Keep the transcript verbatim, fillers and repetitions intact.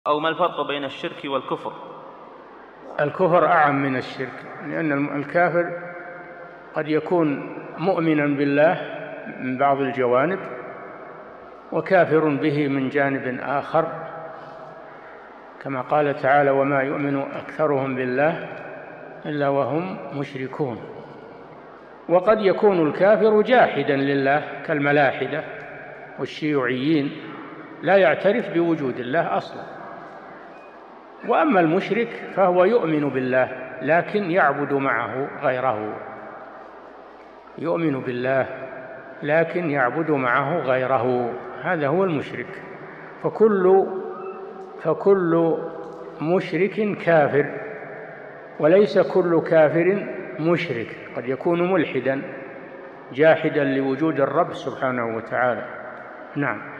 أو ما الفرق بين الشرك والكفر؟ الكفر أعم من الشرك، لأن الكافر قد يكون مؤمنا بالله من بعض الجوانب وكافر به من جانب آخر، كما قال تعالى: وما يؤمن أكثرهم بالله إلا وهم مشركون. وقد يكون الكافر جاحدا لله كالملاحدة والشيوعيين، لا يعترف بوجود الله أصلا. وأما المشرك فهو يؤمن بالله لكن يعبد معه غيره، يؤمن بالله لكن يعبد معه غيره، هذا هو المشرك. فكل فكل مشرك كافر، وليس كل كافر مشرك، قد يكون ملحدا جاحدا لوجود الرب سبحانه وتعالى. نعم.